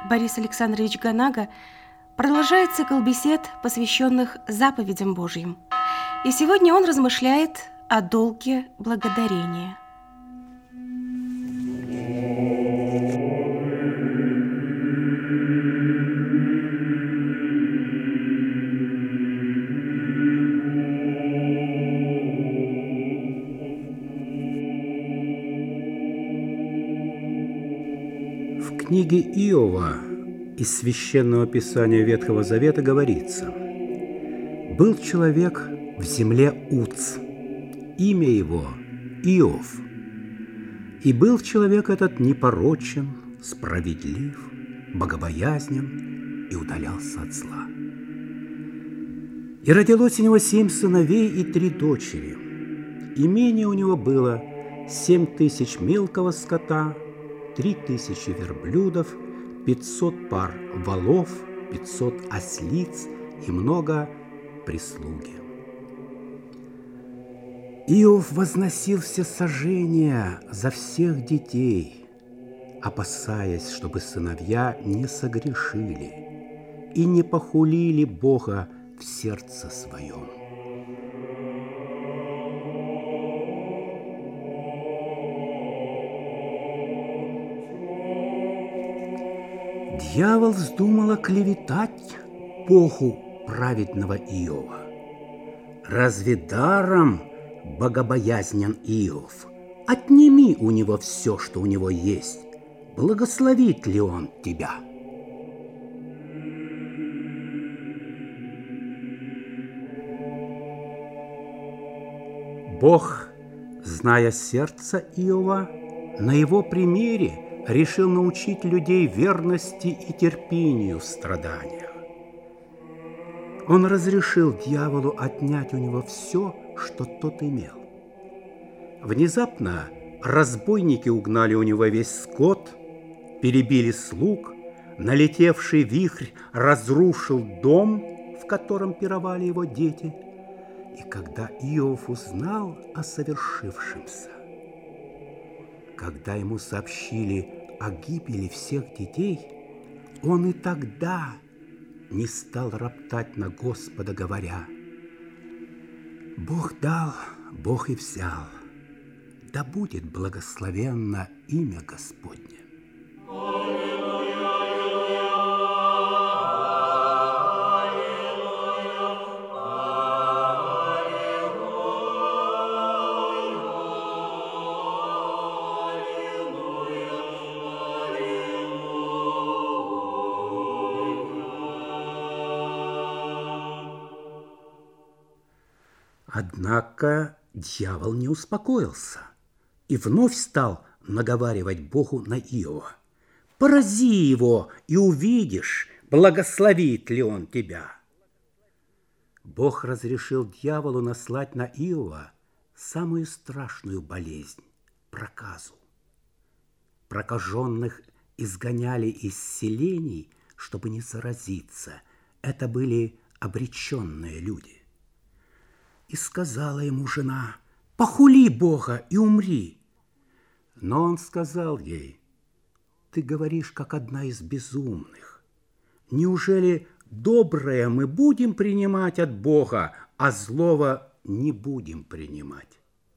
Борис Александрович Ганага продолжает цикл бесед, посвященных заповедям Божьим. И сегодня он размышляет о долге благодарения. В книге Иова из Священного Писания Ветхого Завета говорится: «Был человек в земле Уц, имя его Иов. И был человек этот непорочен, справедлив, богобоязнен и удалялся от зла. И родилось у него 7 сыновей и 3 дочери. Имение у него было 7000 мелкого скота, 3000 верблюдов, 500 пар волов, 500 ослиц и много прислуги. Иов возносил всесожжения за всех детей, опасаясь, чтобы сыновья не согрешили и не похулили Бога в сердце своем. Дьявол вздумал оклеветать Богу праведного Иова. Разве даром богобоязнен Иов? Отними у него все, что у него есть. Благословит ли он тебя? Бог, зная сердце Иова, на его примере решил научить людей верности и терпению в страданиях. Он разрешил дьяволу отнять у него все, что тот имел. Внезапно разбойники угнали у него весь скот, перебили слуг, налетевший вихрь разрушил дом, в котором пировали его дети. И когда Иов узнал о совершившемся, когда ему сообщили о гибели всех детей, он и тогда не стал роптать на Господа, говоря: «Бог дал, Бог и взял, да будет благословенно имя Господне». Однако дьявол не успокоился и вновь стал наговаривать Богу на Иова: «Порази его, и увидишь, благословит ли он тебя». Бог разрешил дьяволу наслать на Иова самую страшную болезнь – проказу. Прокаженных изгоняли из селений, чтобы не заразиться. Это были обреченные люди. И сказала ему жена: «Похули Бога и умри». Но он сказал ей: «Ты говоришь, как одна из безумных. Неужели доброе мы будем принимать от Бога, а злого не будем принимать?»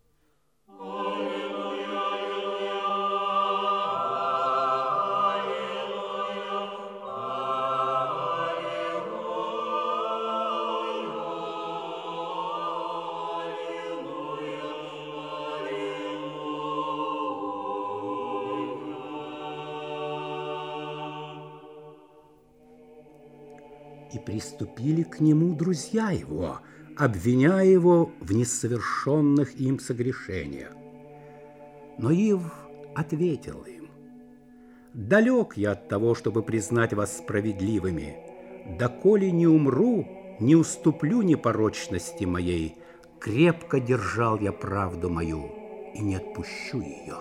И приступили к нему друзья его, обвиняя его в несовершенных им согрешениях. Но Иов ответил им: «Далек я от того, чтобы признать вас справедливыми. Доколе не умру, не уступлю непорочности моей. Крепко держал я правду мою и не отпущу ее».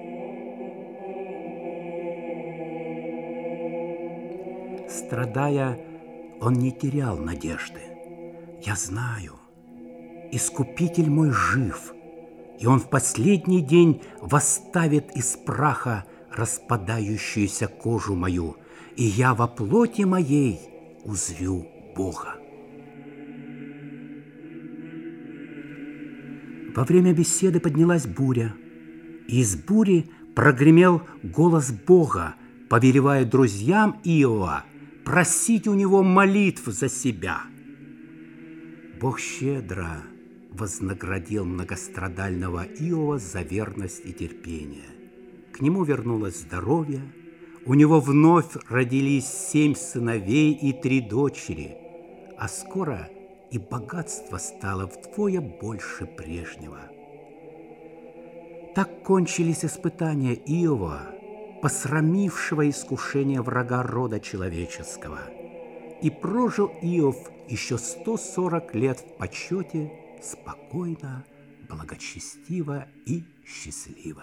Страдая, он не терял надежды. «Я знаю, Искупитель мой жив, и он в последний день восставит из праха распадающуюся кожу мою, и я во плоти моей узрю Бога. Во время беседы поднялась буря, и из бури прогремел голос Бога, повелевая друзьям Иова просить у него молитв за себя. Бог щедро вознаградил многострадального Иова за верность и терпение. К нему вернулось здоровье, у него вновь родились 7 сыновей и 3 дочери, а скоро и богатство стало вдвое больше прежнего. Так кончились испытания Иова, посрамившего искушение врага рода человеческого. И прожил Иов еще 140 лет в почете, спокойно, благочестиво и счастливо.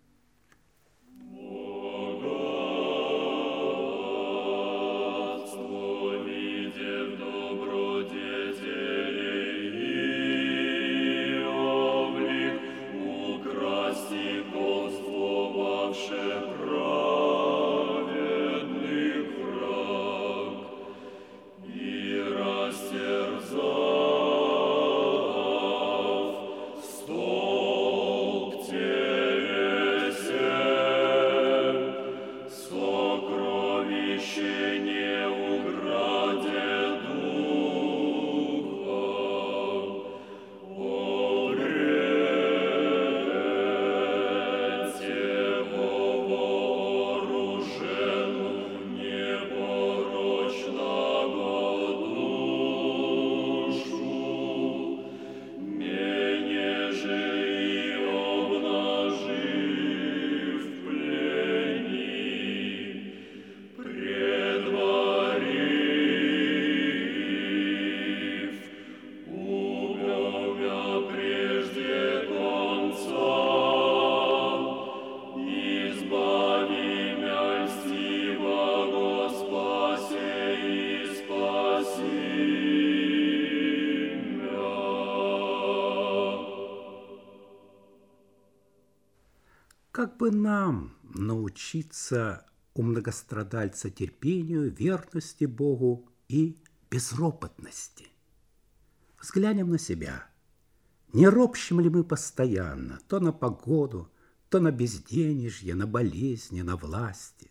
Как бы нам научиться у многострадальца терпению, верности Богу и безропотности? Взглянем на себя. Не ропщем ли мы постоянно то на погоду, то на безденежье, на болезни, на власти?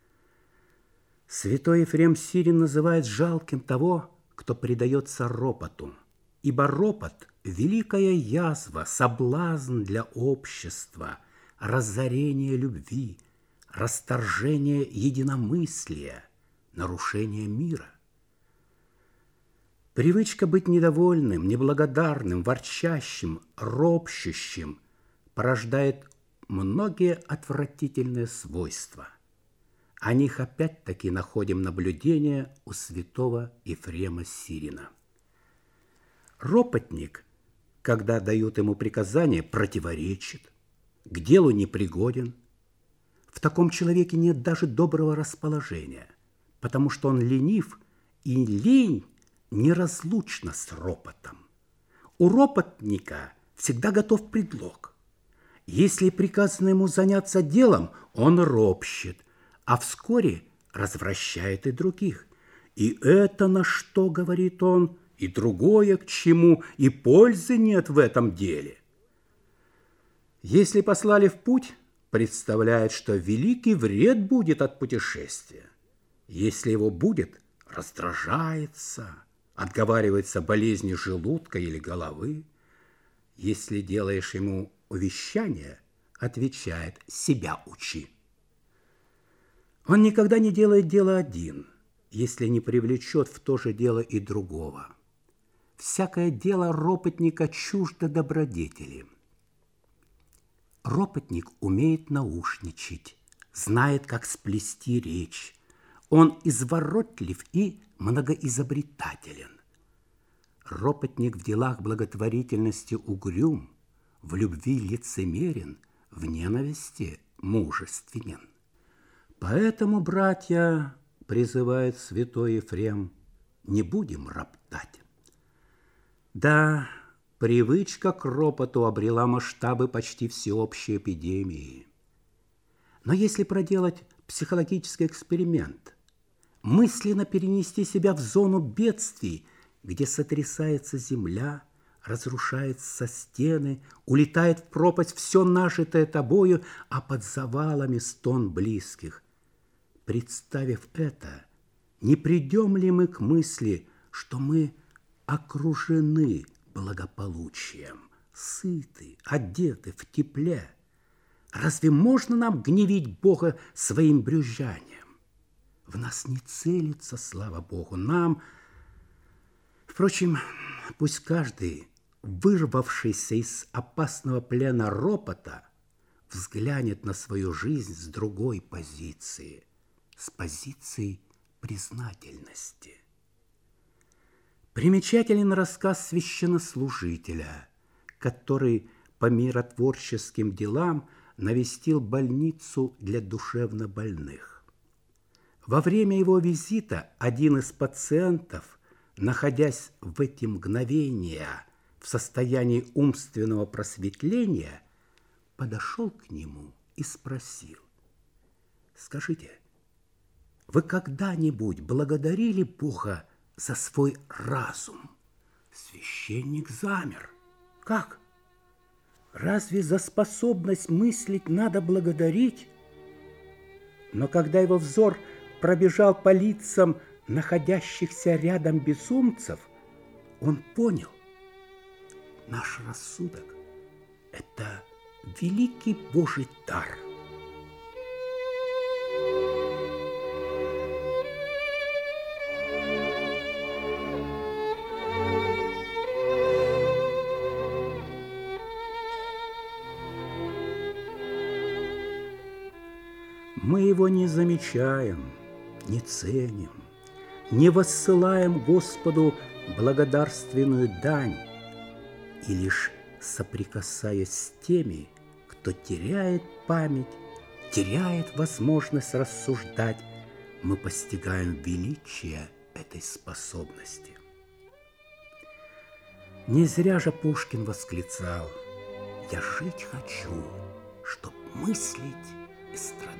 Святой Ефрем Сирин называет жалким того, кто предается ропоту, ибо ропот – великая язва, соблазн для общества, разорение любви, расторжение единомыслия, нарушение мира. Привычка быть недовольным, неблагодарным, ворчащим, ропщущим порождает многие отвратительные свойства. О них опять-таки находим наблюдение у святого Ефрема Сирина. Ропотник, когда дают ему приказание, противоречит, к делу непригоден. В таком человеке нет даже доброго расположения, потому что он ленив, и лень неразлучна с ропотом. У ропотника всегда готов предлог. Если приказано ему заняться делом, он ропщет, а вскоре развращает и других. И это на что, говорит он, и другое к чему, и пользы нет в этом деле. Если послали в путь, представляет, что великий вред будет от путешествия. Если его будет, раздражается, отговаривается болезнью желудка или головы. Если делаешь ему увещание, отвечает: себя учи. Он никогда не делает дело один, если не привлечет в то же дело и другого. Всякое дело ропотника чуждо добродетели. Ропотник умеет наушничать, знает, как сплести речь. Он изворотлив и многоизобретателен. Ропотник в делах благотворительности угрюм, в любви лицемерен, в ненависти мужественен. Поэтому, братья, призывает святой Ефрем, не будем роптать. Да, привычка к ропоту обрела масштабы почти всеобщей эпидемии. Но если проделать психологический эксперимент, мысленно перенести себя в зону бедствий, где сотрясается земля, разрушаются стены, улетает в пропасть все нажитое тобою, а под завалами стон близких. Представив это, не придем ли мы к мысли, что мы окружены благополучием, сыты, одеты в тепле? Разве можно нам гневить Бога своим брюзжанием? В нас не целится, слава Богу, нам. Впрочем, пусть каждый, вырвавшийся из опасного плена ропота, взглянет на свою жизнь с другой позиции, с позиции признательности. Примечателен рассказ священнослужителя, который по миротворческим делам навестил больницу для душевнобольных. Во время его визита один из пациентов, находясь в эти мгновения в состоянии умственного просветления, подошел к нему и спросил: «Скажите, вы когда-нибудь благодарили Бога за свой разум?» Священник замер. «Как? Разве за способность мыслить надо благодарить?» Но когда его взор пробежал по лицам находящихся рядом безумцев, он понял: наш рассудок – это великий Божий дар. Мы его не замечаем, не ценим, не воссылаем Господу благодарственную дань, и лишь соприкасаясь с теми, кто теряет память, теряет возможность рассуждать, мы постигаем величие этой способности. Не зря же Пушкин восклицал: «Я жить хочу, чтоб мыслить и страдать».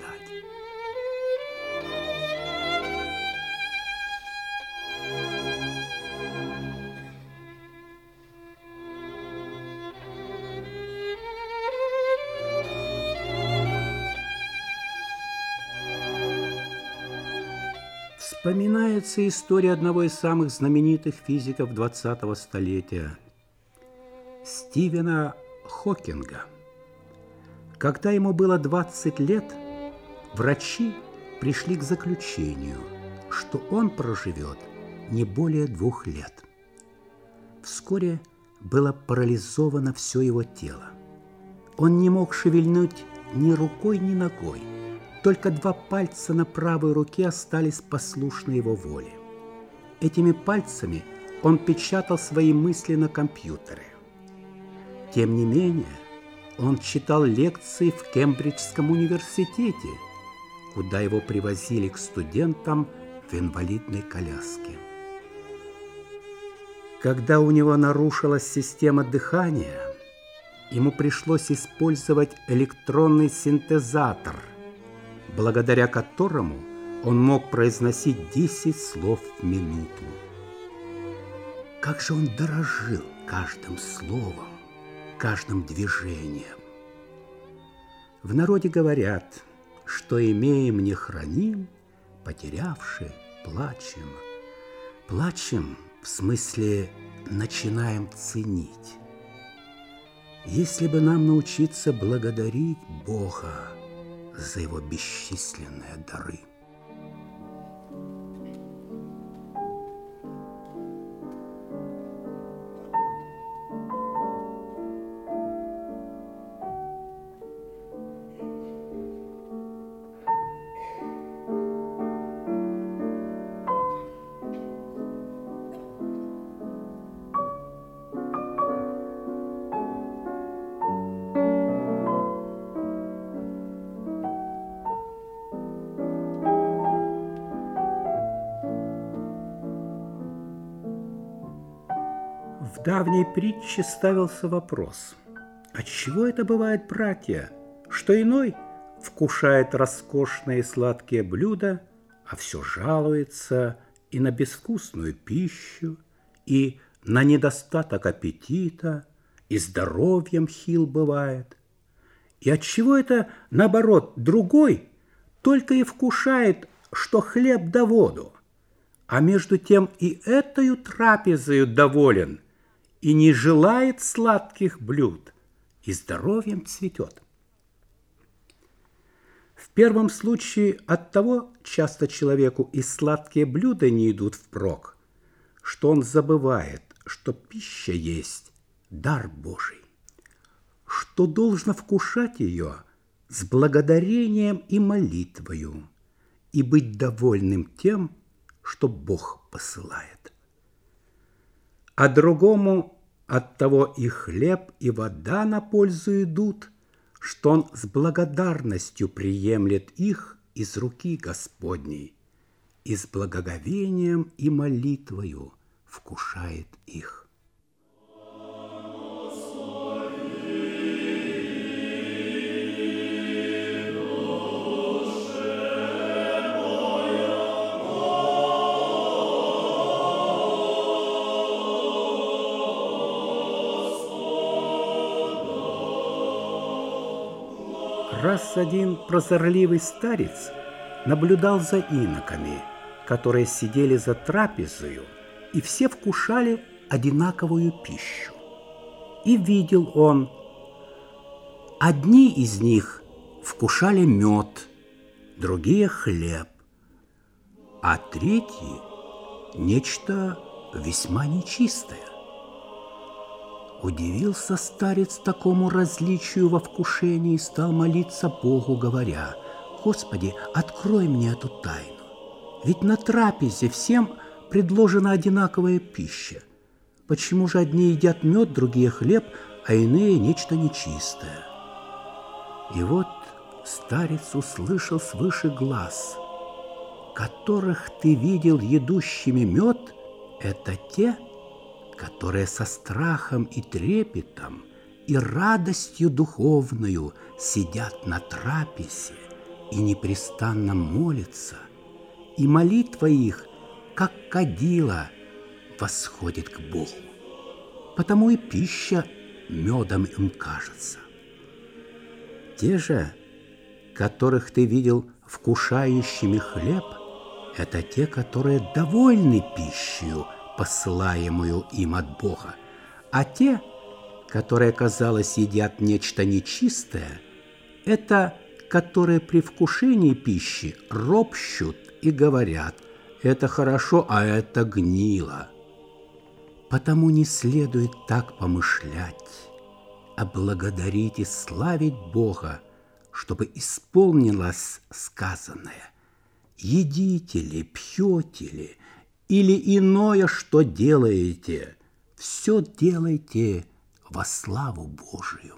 Вспоминается история одного из самых знаменитых физиков 20-го столетия – Стивена Хокинга. Когда ему было 20 лет, врачи пришли к заключению, что он проживет не более 2 лет. Вскоре было парализовано все его тело. Он не мог шевельнуть ни рукой, ни ногой. Только 2 пальца на правой руке остались послушны его воле. Этими пальцами он печатал свои мысли на компьютере. Тем не менее, он читал лекции в Кембриджском университете, куда его привозили к студентам в инвалидной коляске. Когда у него нарушилась система дыхания, ему пришлось использовать электронный синтезатор, благодаря которому он мог произносить 10 слов в минуту. Как же он дорожил каждым словом, каждым движением. В народе говорят, что имеем не храним, потерявши плачем. Плачем в смысле начинаем ценить. Если бы нам научиться благодарить Бога за его бесчисленные дары. В давней притче ставился вопрос: отчего это бывает, братья, что иной вкушает роскошные сладкие блюда, а все жалуется и на безвкусную пищу, и на недостаток аппетита, и здоровьем хил бывает. И отчего это, наоборот, другой только и вкушает, что хлеб да воду, а между тем и этою трапезою доволен, и не желает сладких блюд, и здоровьем цветет. В первом случае оттого часто человеку и сладкие блюда не идут впрок, что он забывает, что пища есть дар Божий, что должно вкушать ее с благодарением и молитвою и быть довольным тем, что Бог посылает. А другому оттого и хлеб, и вода на пользу идут, что он с благодарностью приемлет их из руки Господней и с благоговением и молитвою вкушает их. Раз один прозорливый старец наблюдал за иноками, которые сидели за трапезою, и все вкушали одинаковую пищу. И видел он, одни из них вкушали мед, другие хлеб, а третьи нечто весьма нечистое. Удивился старец такому различию во вкушении и стал молиться Богу, говоря: «Господи, открой мне эту тайну, ведь на трапезе всем предложена одинаковая пища. Почему же одни едят мед, другие хлеб, а иные нечто нечистое?» И вот старец услышал свыше глас: «Которых ты видел едущими мед, это те, которые со страхом и трепетом и радостью духовною сидят на трапезе и непрестанно молятся, и молитва их, как кадила, восходит к Богу. Потому и пища медом им кажется. Те же, которых ты видел вкушающими хлеб, это те, которые довольны пищей, посылаемую им от Бога, а те, которые, казалось, едят нечто нечистое, это, которые при вкушении пищи ропщут и говорят: «Это хорошо, а это гнило». Потому не следует так помышлять, а благодарить и славить Бога, чтобы исполнилось сказанное: «Едите ли, пьете ли, или иное, что делаете, все делайте во славу Божию».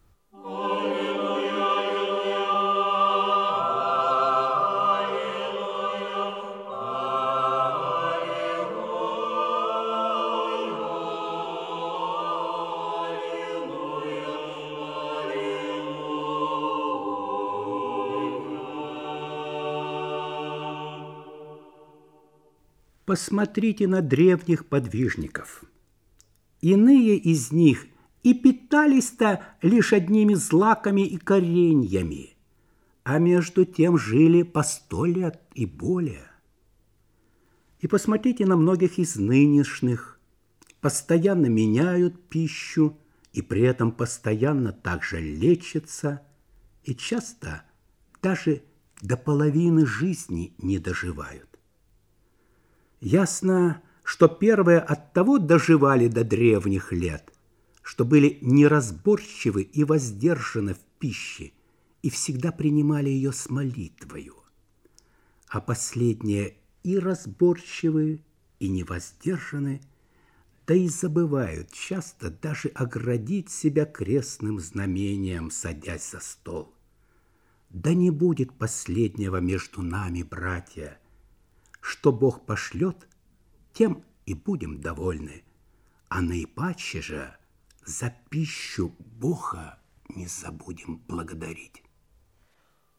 Посмотрите на древних подвижников. Иные из них и питались-то лишь одними злаками и кореньями, а между тем жили по 100 лет и более. И посмотрите на многих из нынешних. Постоянно меняют пищу и при этом постоянно также лечатся, и часто даже до половины жизни не доживают. Ясно, что первые оттого доживали до древних лет, что были неразборчивы и воздержаны в пище и всегда принимали ее с молитвою, а последние и разборчивы, и невоздержаны, да и забывают часто даже оградить себя крестным знамением, садясь за стол. Да не будет последнего между нами, братья. Что Бог пошлет, тем и будем довольны, а наипаче же за пищу Бога не забудем благодарить.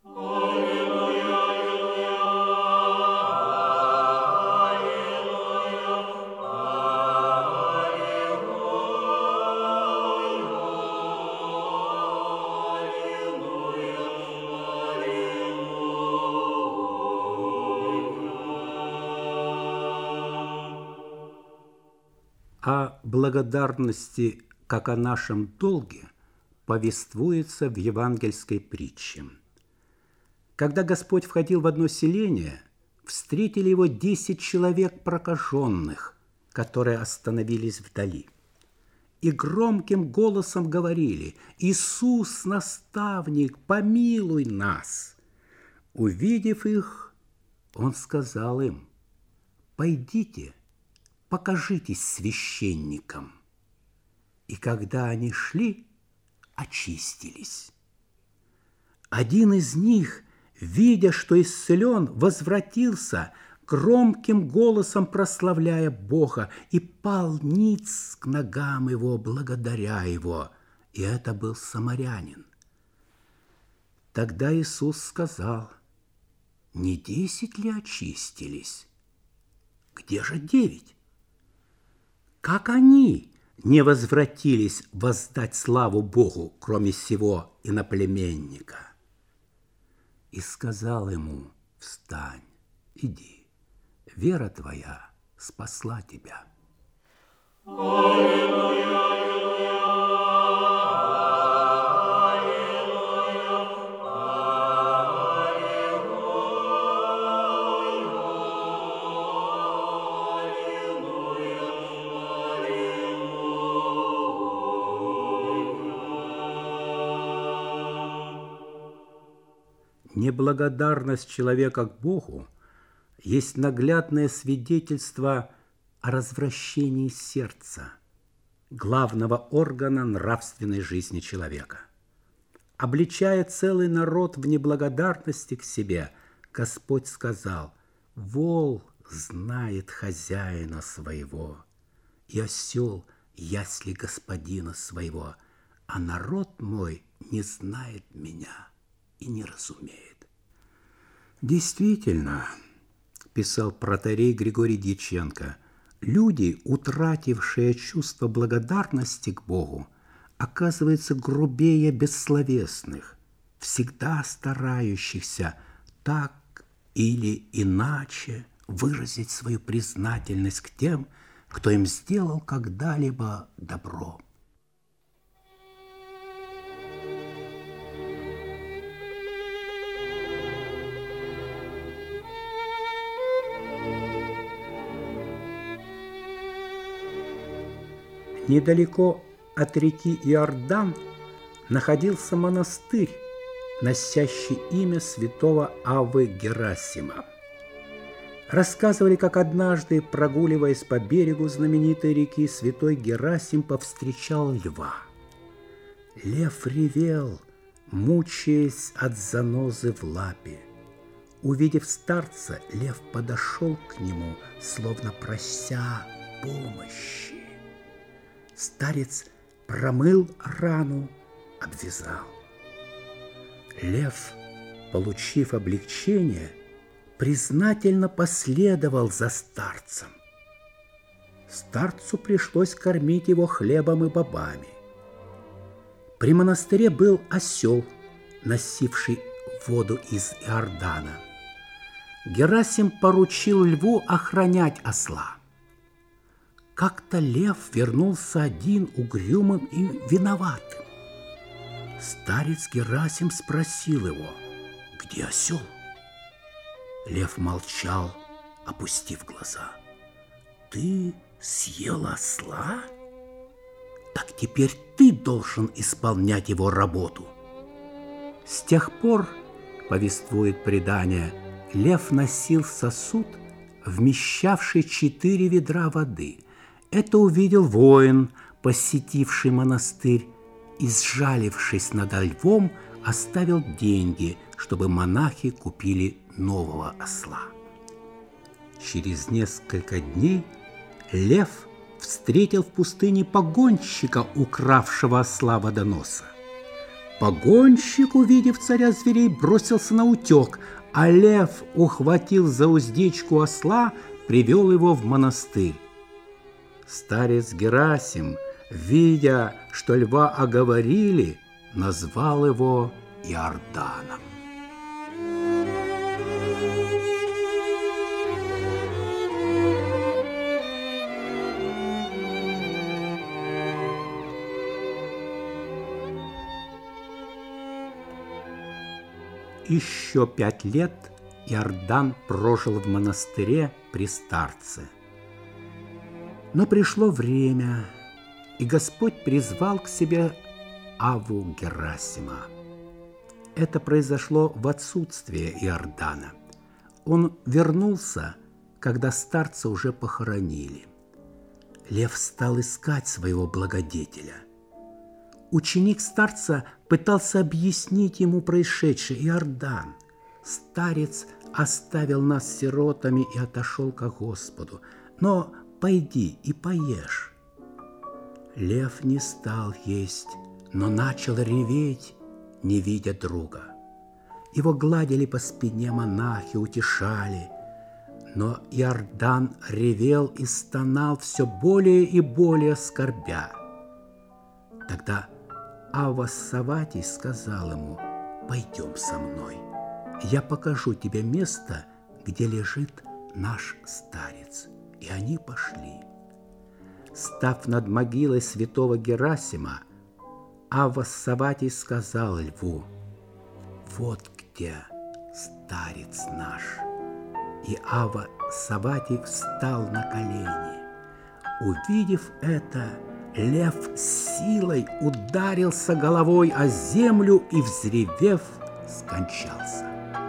О благодарности, как о нашем долге, повествуется в евангельской притче. Когда Господь входил в одно селение, встретили его 10 человек прокаженных, которые остановились вдали. И громким голосом говорили: «Иисус, наставник, помилуй нас!» Увидев их, Он сказал им: «Пойдите, покажитесь священникам». И когда они шли, очистились. Один из них, видя, что исцелен, возвратился, громким голосом прославляя Бога, и пал ниц к ногам Его, благодаря Его. И это был самарянин. Тогда Иисус сказал: «Не 10 ли очистились? Где же 9? Как они не возвратились воздать славу Богу, кроме сего иноплеменника?» И сказал ему: «Встань, иди, вера твоя спасла тебя». Неблагодарность человека к Богу есть наглядное свидетельство о развращении сердца, главного органа нравственной жизни человека. Обличая целый народ в неблагодарности к себе, Господь сказал: «Вол знает хозяина своего, и осел ясли господина своего, а народ мой не знает меня и не разумеет». Действительно, писал протоиерей Григорий Дьяченко, люди, утратившие чувство благодарности к Богу, оказываются грубее бессловесных, всегда старающихся так или иначе выразить свою признательность к тем, кто им сделал когда-либо добро. Недалеко от реки Иордан находился монастырь, носящий имя святого Аввы Герасима. Рассказывали, как однажды, прогуливаясь по берегу знаменитой реки, святой Герасим повстречал льва. Лев ревел, мучаясь от занозы в лапе. Увидев старца, лев подошел к нему, словно прося помощи. Старец промыл рану, обвязал. Лев, получив облегчение, признательно последовал за старцем. Старцу пришлось кормить его хлебом и бобами. При монастыре был осел, носивший воду из Иордана. Герасим поручил льву охранять осла. Как-то лев вернулся один, угрюмым и виноватым. Старец Герасим спросил его: «Где осел?» Лев молчал, опустив глаза. «Ты съел осла? Так теперь ты должен исполнять его работу». С тех пор, повествует предание, лев носил сосуд, вмещавший 4 ведра воды. Это увидел воин, посетивший монастырь, и, сжалившись над львом, оставил деньги, чтобы монахи купили нового осла. Через несколько дней лев встретил в пустыне погонщика, укравшего осла водоноса. Погонщик, увидев царя зверей, бросился на утек, а лев ухватил за уздечку осла, привел его в монастырь. Старец Герасим, видя, что льва оговорили, назвал его Иорданом. Еще 5 лет Иордан прожил в монастыре при старце. Но пришло время, и Господь призвал к себе Авву Герасима. Это произошло в отсутствие Иордана. Он вернулся, когда старца уже похоронили. Лев стал искать своего благодетеля. Ученик старца пытался объяснить ему происшедшее. Иордан, старец оставил нас сиротами и отошел ко Господу. Но пойди и поешь. Лев не стал есть, но начал реветь, не видя друга. Его гладили по спине монахи, утешали. Но Иордан ревел и стонал, все более и более скорбя. Тогда Авва Саватий сказал ему: «Пойдем со мной, я покажу тебе место, где лежит наш старец». И они пошли. Став над могилой святого Герасима, Авва Саватий сказал льву: «Вот где старец наш». И Авва Саватий встал на колени. Увидев это, лев с силой ударился головой о землю и, взревев, скончался.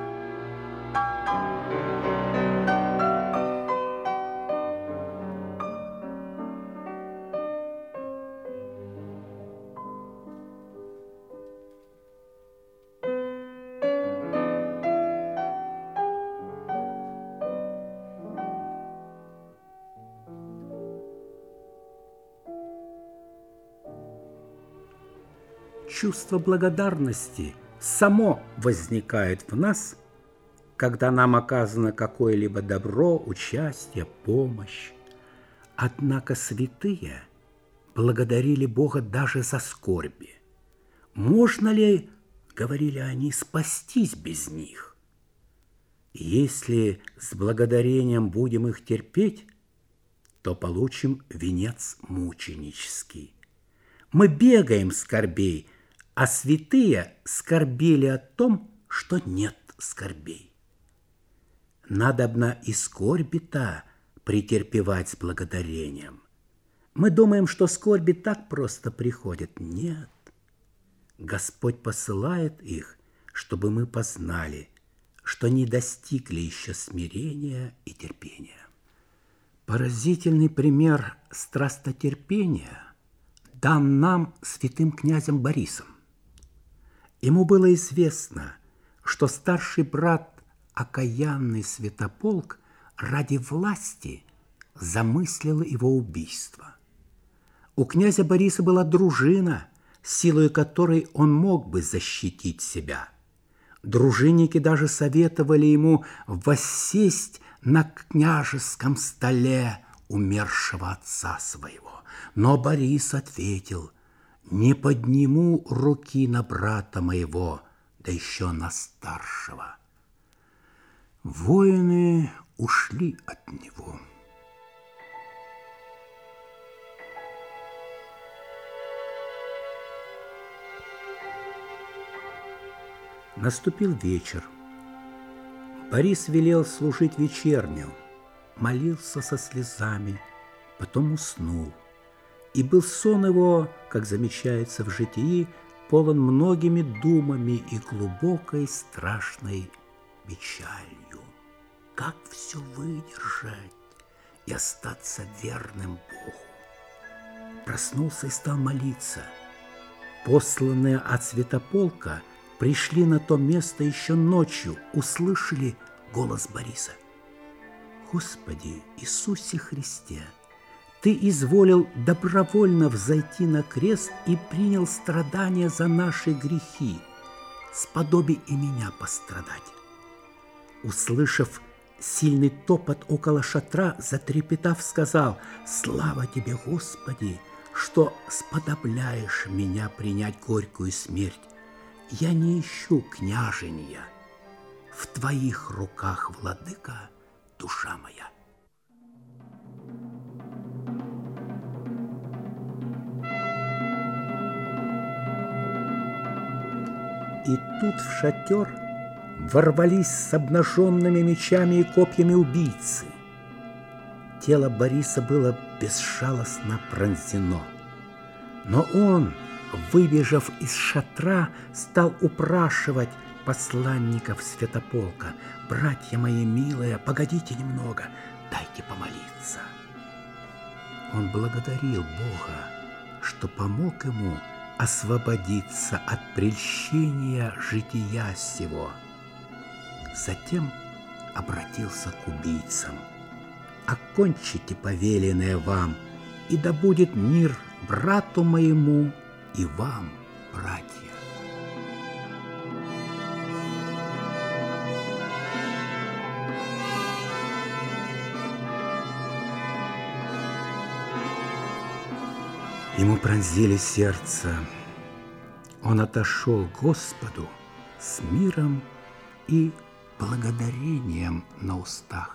Чувство благодарности само возникает в нас, когда нам оказано какое-либо добро, участие, помощь. Однако святые благодарили Бога даже за скорби. Можно ли, говорили они, спастись без них? Если с благодарением будем их терпеть, то получим венец мученический. Мы бегаем скорбей, а святые скорбели о том, что нет скорбей. Надобно и скорби-то претерпевать с благодарением. Мы думаем, что скорби так просто приходят. Нет. Господь посылает их, чтобы мы познали, что не достигли еще смирения и терпения. Поразительный пример страстотерпения дан нам святым князем Борисом. Ему было известно, что старший брат, окаянный Святополк, ради власти замыслил его убийство. У князя Бориса была дружина, силой которой он мог бы защитить себя. Дружинники даже советовали ему воссесть на княжеском столе умершего отца своего. Но Борис ответил: «Не подниму руки на брата моего, да еще на старшего». Воины ушли от него. Наступил вечер. Борис велел служить вечерню, молился со слезами, потом уснул. И был сон его, как замечается в житии, полон многими думами и глубокой страшной печалью. Как все выдержать и остаться верным Богу? Проснулся и стал молиться. Посланные от Святополка пришли на то место еще ночью, услышали голос Бориса: «Господи Иисусе Христе, Ты изволил добровольно взойти на крест и принял страдания за наши грехи. Сподоби и меня пострадать. Услышав сильный топот около шатра, затрепетав, сказал: «Слава тебе, Господи, что сподобляешь меня принять горькую смерть. Я не ищу княжения. В твоих руках, владыка, душа моя». И тут в шатер ворвались с обнаженными мечами и копьями убийцы. Тело Бориса было безжалостно пронзено. Но он, выбежав из шатра, стал упрашивать посланников Святополка: «Братья мои милые, погодите немного, дайте помолиться». Он благодарил Бога, что помог ему освободиться от прельщения жития сего. Затем обратился к убийцам: «Окончите повеленное вам, и да будет мир брату моему и вам, братья». Ему пронзили сердце. Он отошел к Господу с миром и благодарением на устах.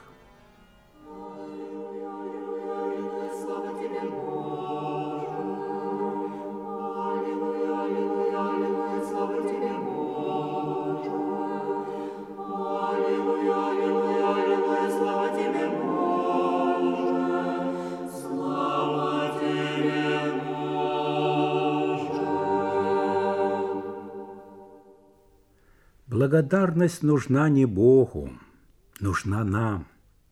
Благодарность нужна не Богу, нужна нам.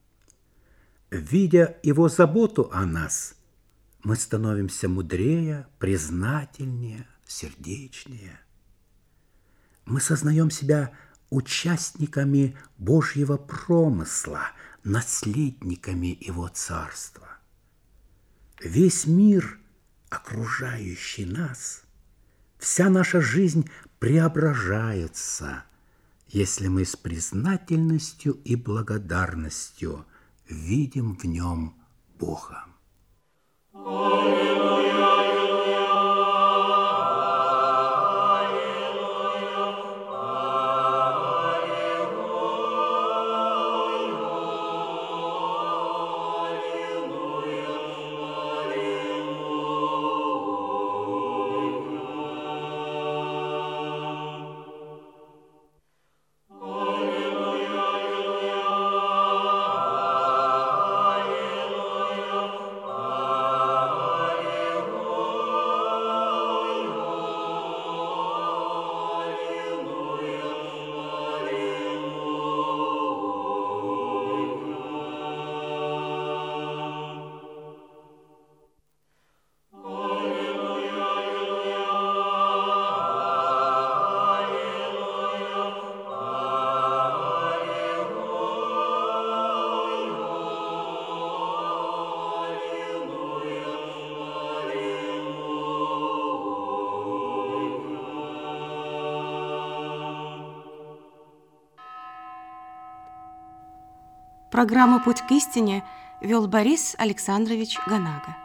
Видя Его заботу о нас, мы становимся мудрее, признательнее, сердечнее. Мы сознаем себя участниками Божьего промысла, наследниками Его Царства. Весь мир, окружающий нас, вся наша жизнь преображается, если мы с признательностью и благодарностью видим в нем Бога. Программу «Путь к истине» вел Борис Александрович Ганага.